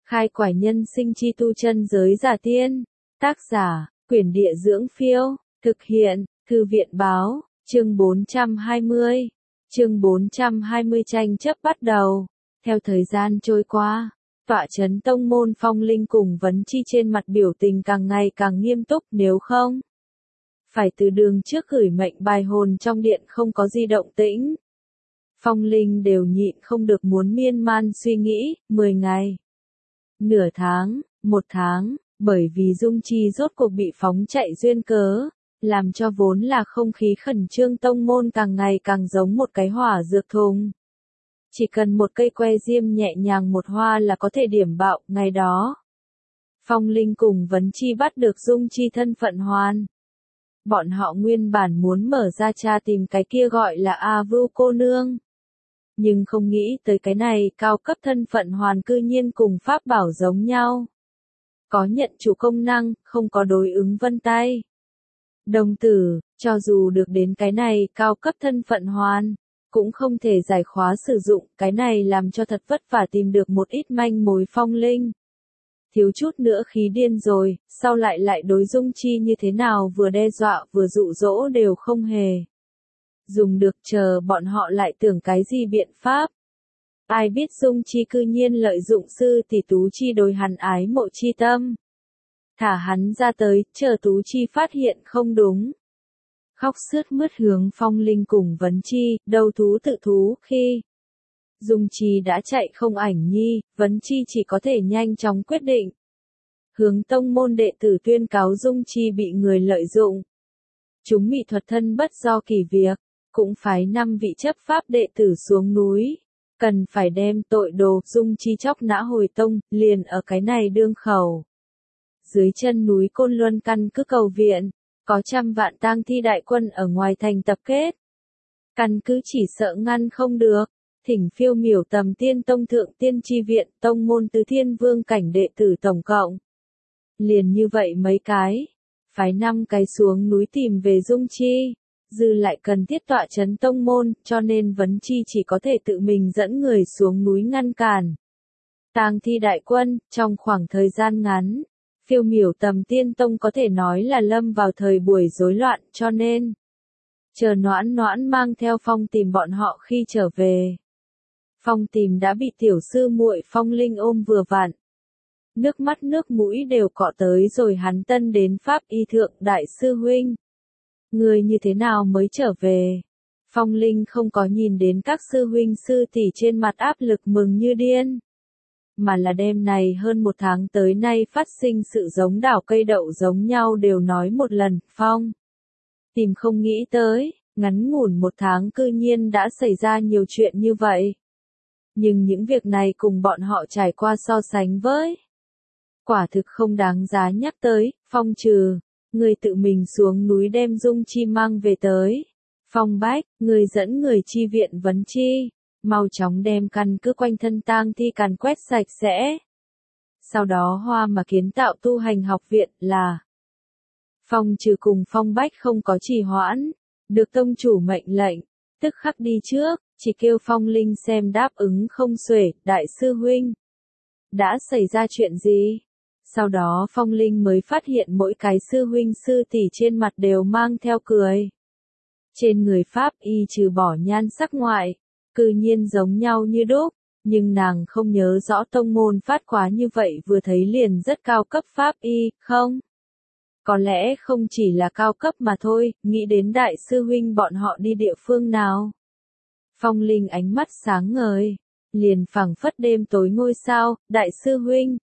Khai quải nhân sinh chi tu chân giới giả tiên. Tác giả, Quyển Địa Dưỡng Phiêu. Thực hiện, Thư viện Báo. Chương 420. Chương 420 tranh chấp bắt đầu. Theo thời gian trôi qua, tọa trấn tông môn Phong Linh cùng Vấn Chi trên mặt biểu tình càng ngày càng nghiêm túc, nếu không phải từ đường trước gửi mệnh bài hồn trong điện không có gì động tĩnh. Phong Linh đều nhịn không được muốn miên man suy nghĩ, 10 ngày, nửa tháng, 1 tháng, bởi vì Dung Chi rốt cuộc bị phóng chạy duyên cớ, làm cho vốn là không khí khẩn trương tông môn càng ngày càng giống một cái hỏa dược thùng. Chỉ cần một cây que diêm nhẹ nhàng một hoa là có thể điểm bạo, ngày đó. Phong Linh cùng Vấn Chi bắt được Dung Chi thân phận hoàn. Bọn họ nguyên bản muốn mở ra tra tìm cái kia gọi là A Vưu cô nương. Nhưng không nghĩ tới cái này cao cấp thân phận hoàn cư nhiên cùng pháp bảo giống nhau. Có nhận chủ công năng, không có đối ứng vân tay. Đồng tử, cho dù được đến cái này cao cấp thân phận hoàn, cũng không thể giải khóa sử dụng, cái này làm cho thật vất vả tìm được một ít manh mối. Phong Linh thiếu chút nữa khí điên rồi, sau lại đối Dung Chi như thế nào vừa đe dọa vừa dụ dỗ đều không hề dùng được, chờ bọn họ lại tưởng cái gì biện pháp. Ai biết Dung Chi cư nhiên lợi dụng sư tỷ Tú Chi đối hắn ái mộ chi tâm. Thả hắn ra tới, chờ Tú Chi phát hiện không đúng. Khóc sướt mướt hướng Phong Linh cùng Vấn Chi, đầu thú tự thú, khi Dung Chi đã chạy không ảnh nhi, Vấn Chi chỉ có thể nhanh chóng quyết định. Hướng tông môn đệ tử tuyên cáo Dung Chi bị người lợi dụng. Chúng mỹ thuật thân bất do kỳ việc, cũng phái 5 vị chấp pháp đệ tử xuống núi. Cần phải đem tội đồ Dung Chi chóc nã hồi tông, liền ở cái này đương khẩu. Dưới chân núi Côn Luân căn cứ cầu viện, có trăm vạn tang thi đại quân ở ngoài thành tập kết. Căn cứ chỉ sợ ngăn không được, thỉnh phiêu miểu tầm tiên tông thượng tiên chi viện tông môn tứ thiên vương cảnh đệ tử tổng cộng. Liền như vậy mấy cái, phái 5 cái xuống núi tìm về Dung Chi, dư lại cần thiết tọa trấn tông môn, cho nên Vấn Chi chỉ có thể tự mình dẫn người xuống núi ngăn cản tang thi đại quân. Trong khoảng thời gian ngắn, phiêu miểu tầm tiên tông có thể nói là lâm vào thời buổi rối loạn, cho nên chờ Noãn Noãn mang theo Phong Tìm bọn họ khi trở về. Phong Tìm đã bị tiểu sư muội Phong Linh ôm vừa vặn. Nước mắt nước mũi đều cọ tới rồi, hắn tân đến pháp y thượng, đại sư huynh. Người như thế nào mới trở về? Phong Linh không có nhìn đến các sư huynh sư tỷ trên mặt áp lực mừng như điên. Mà là đêm này hơn 1 tháng tới nay phát sinh sự giống đảo cây đậu giống nhau đều nói một lần. Phong Tìm không nghĩ tới, ngắn ngủn 1 tháng cư nhiên đã xảy ra nhiều chuyện như vậy. Nhưng những việc này cùng bọn họ trải qua so sánh với, quả thực không đáng giá nhắc tới. Phong Trừ, người tự mình xuống núi đem Dung Chi mang về tới. Phong Bách, người dẫn người chi viện Vấn Chi, mau chóng đem căn cứ quanh thân tang thi càn quét sạch sẽ. Sau đó Hoa mà kiến tạo tu hành học viện là. Phong Trừ cùng Phong Bách không có trì hoãn, được tông chủ mệnh lệnh, tức khắc đi trước, chỉ kêu Phong Linh xem đáp ứng không xuể. Đại sư huynh, đã xảy ra chuyện gì? Sau đó Phong Linh mới phát hiện mỗi cái sư huynh sư tỷ trên mặt đều mang theo cười. Trên người pháp y trừ bỏ nhan sắc ngoại, cư nhiên giống nhau như đúc, nhưng nàng không nhớ rõ tông môn phát quá như vậy, vừa thấy liền rất cao cấp pháp y, không? Có lẽ không chỉ là cao cấp mà thôi, nghĩ đến đại sư huynh bọn họ đi địa phương nào. Phong Linh ánh mắt sáng ngời, liền phảng phất đêm tối ngôi sao. Đại sư huynh,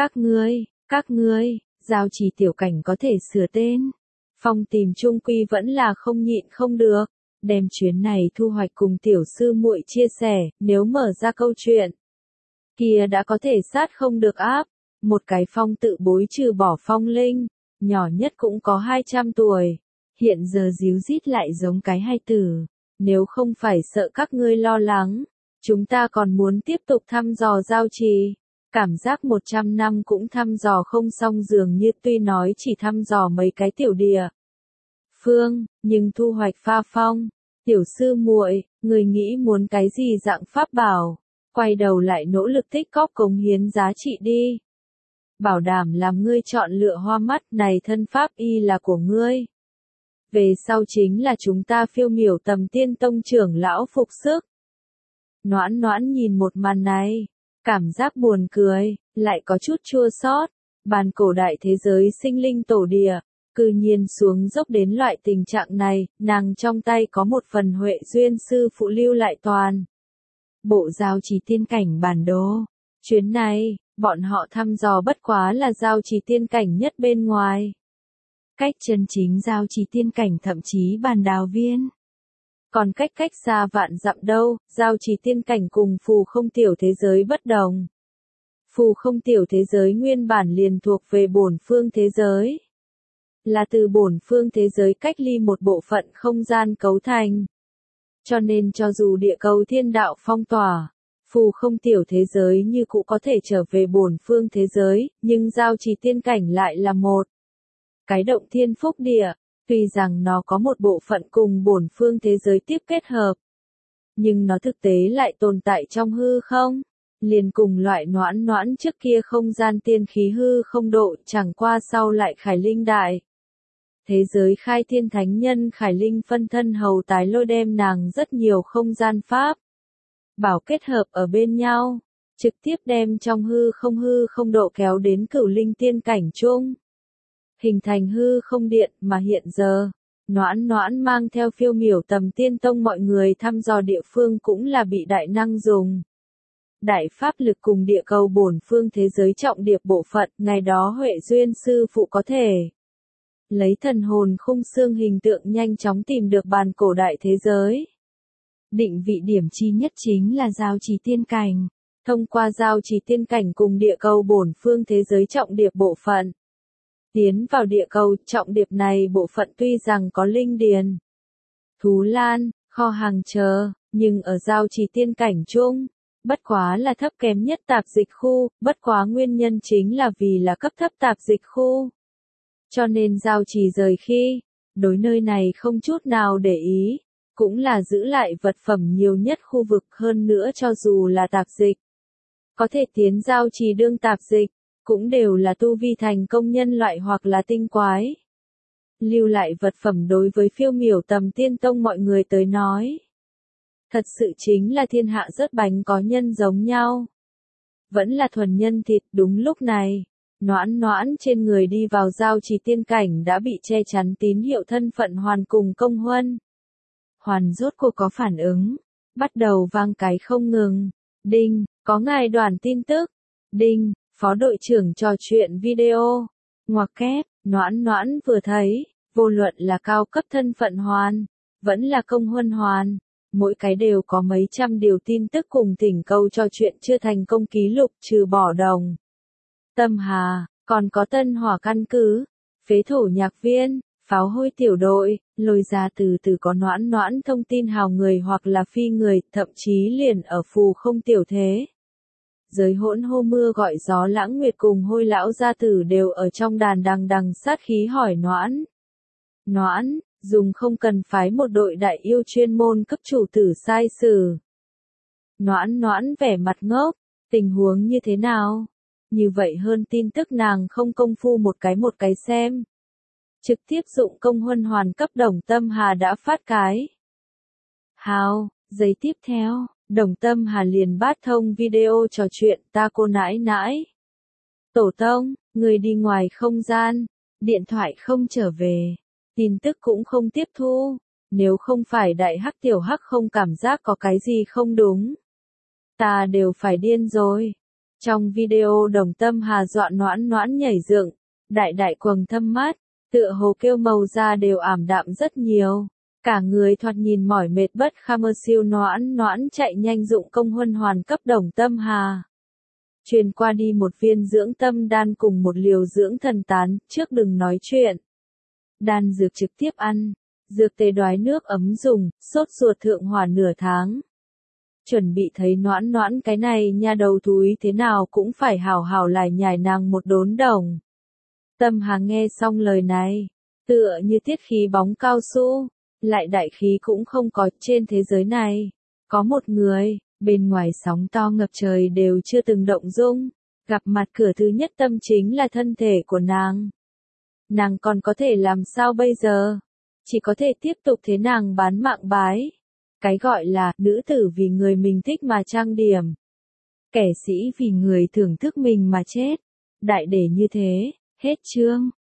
các ngươi, giao trì tiểu cảnh có thể sửa tên. Phong Tìm trung quy vẫn là không nhịn không được, đem chuyến này thu hoạch cùng tiểu sư muội chia sẻ, nếu mở ra câu chuyện kia đã có thể sát không được áp. Một cái Phong tự bối trừ bỏ Phong Linh, nhỏ nhất cũng có 200 tuổi, hiện giờ díu dít lại giống cái hai tử. Nếu không phải sợ các ngươi lo lắng, chúng ta còn muốn tiếp tục thăm dò giao trì. Cảm giác 100 năm cũng thăm dò không xong, dường như tuy nói chỉ thăm dò mấy cái tiểu địa phương, nhưng thu hoạch pha phong. Tiểu sư muội, người nghĩ muốn cái gì dạng pháp bảo? quay đầu lại nỗ lực tích cóp cống hiến giá trị đi. Bảo đảm làm ngươi chọn lựa hoa mắt này thân pháp y là của ngươi. Về sau chính là chúng ta phiêu miểu Tầm Tiên Tông trưởng lão phục sức. Noãn Noãn nhìn một màn này, cảm giác buồn cười, lại có chút chua xót. Bàn cổ đại thế giới sinh linh tổ địa, cư nhiên xuống dốc đến loại tình trạng này, nàng trong tay có một phần Huệ Duyên sư phụ lưu lại toàn bộ giao trì tiên cảnh bản đồ. Chuyến này, bọn họ thăm dò bất quá là giao trì tiên cảnh nhất bên ngoài. Cách chân chính giao trì tiên cảnh thậm chí bàn đào viên. Còn cách xa vạn dặm đâu, giao trì tiên cảnh cùng phù không tiểu thế giới bất đồng. Phù không tiểu thế giới nguyên bản liền thuộc về bổn phương thế giới. Là từ bổn phương thế giới cách ly một bộ phận không gian cấu thành. Cho nên cho dù địa cầu thiên đạo phong tỏa, phù không tiểu thế giới như cũ có thể trở về bổn phương thế giới, nhưng giao trì tiên cảnh lại là một cái động thiên phúc địa, tuy rằng nó có một bộ phận cùng bổn phương thế giới tiếp kết hợp, nhưng nó thực tế lại tồn tại trong hư không, liền cùng loại Noãn Noãn trước kia không gian tiên khí hư không độ, chẳng qua sau lại Khải Linh đại thế giới khai thiên thánh nhân Khải Linh phân thân hầu tái lôi đem nàng rất nhiều không gian pháp bảo kết hợp ở bên nhau, trực tiếp đem trong hư không độ kéo đến cửu linh tiên cảnh chung, hình thành hư không điện. Mà hiện giờ, Noãn Noãn mang theo phiêu miểu Tầm Tiên Tông mọi người thăm dò địa phương cũng là bị đại năng dùng đại pháp lực cùng địa cầu bổn phương thế giới trọng điệp bộ phận. Ngày đó Huệ Duyên sư phụ có thể lấy thần hồn khung xương hình tượng nhanh chóng tìm được bàn cổ đại thế giới. Định vị điểm chi nhất chính là giao trì tiên cảnh. Thông qua giao trì tiên cảnh cùng địa cầu bổn phương thế giới trọng điệp bộ phận, tiến vào địa cầu trọng điệp này bộ phận tuy rằng có linh điền, thú lan, kho hàng chờ, nhưng ở giao trì tiên cảnh chung, bất quá là thấp kém nhất tạp dịch khu, bất quá nguyên nhân chính là vì là cấp thấp tạp dịch khu. Cho nên giao trì rời khi, đối nơi này không chút nào để ý, cũng là giữ lại vật phẩm nhiều nhất khu vực. Hơn nữa cho dù là tạp dịch, có thể tiến giao trì đương tạp dịch, cũng đều là tu vi thành công nhân loại hoặc là tinh quái. Lưu lại vật phẩm đối với phiêu miểu Tầm Tiên Tông mọi người tới nói, thật sự chính là thiên hạ rớt bánh có nhân giống nhau. Vẫn là thuần nhân thịt. Đúng lúc này, Noãn Noãn trên người đi vào giao trì tiên cảnh đã bị che chắn tín hiệu thân phận Hoàn cùng Công Huân. Hoàn rốt cuộc có phản ứng, bắt đầu vang cái không ngừng. Đinh, có ngài Đoàn tin tức. Đinh, phó đội trưởng trò chuyện video. Ngoặc kép, Noãn Noãn vừa thấy, vô luận là cao cấp thân phận Hoàn, vẫn là Công Huân Hoàn, mỗi cái đều có mấy trăm điều tin tức cùng thỉnh câu trò chuyện chưa thành công ký lục, trừ bỏ Đồng Tâm Hà, còn có Tân Hỏa căn cứ, phế thổ nhạc viên, pháo hôi tiểu đội, lôi ra từ từ có Noãn Noãn thông tin hào người hoặc là phi người, thậm chí liền ở phù không tiểu thế giới hỗn hô mưa gọi gió Lãng Nguyệt cùng Hôi lão gia tử đều ở trong đàn đằng sát khí hỏi Noãn Noãn, dùng không cần phái một đội đại yêu chuyên môn cấp chủ tử sai xử. Noãn Noãn vẻ mặt ngốc, tình huống như thế nào? Như vậy hơn tin tức nàng không công phu một cái xem. Trực tiếp dụng Công Huân Hoàn cấp Đồng Tâm Hà đã phát cái hào. Giây tiếp theo, Đồng Tâm Hà liền bắt thông video trò chuyện. Ta cô nãi nãi, tổ tông, người đi ngoài không gian, điện thoại không trở về, tin tức cũng không tiếp thu, nếu không phải đại hắc tiểu hắc không cảm giác có cái gì không đúng, ta đều phải điên rồi. Trong video Đồng Tâm Hà dọa Noãn Noãn nhảy dựng, đại quầng thâm mắt, tựa hồ kêu màu da đều ảm đạm rất nhiều, cả người thoạt nhìn mỏi mệt bất kham. Siêu Noãn Noãn chạy nhanh dụng Công Huân Hoàn cấp Đồng Tâm Hà truyền qua đi một viên dưỡng tâm đan cùng một liều dưỡng thần tán. Trước đừng nói chuyện, đan dược trực tiếp ăn, dược tề đoái nước ấm dùng, sốt ruột thượng hỏa nửa tháng. Chuẩn bị thấy Noãn Noãn cái này nha đầu thúi thế nào cũng phải hảo hảo lại nhải nàng một đốn. Đồng Tâm Hà nghe xong lời này, tựa như tiết khí bóng cao su, lại đại khí cũng không có. Trên thế giới này, có một người, Bên ngoài sóng to ngập trời đều chưa từng động dung. Gặp mặt cửa thứ nhất tâm chính là thân thể của nàng. Nàng còn có thể làm sao bây giờ? Chỉ có thể tiếp tục thế nàng bán mạng bái. Cái gọi là nữ tử vì người mình thích mà trang điểm. Kẻ sĩ vì người thưởng thức mình mà chết. Đại để như thế, hết chương.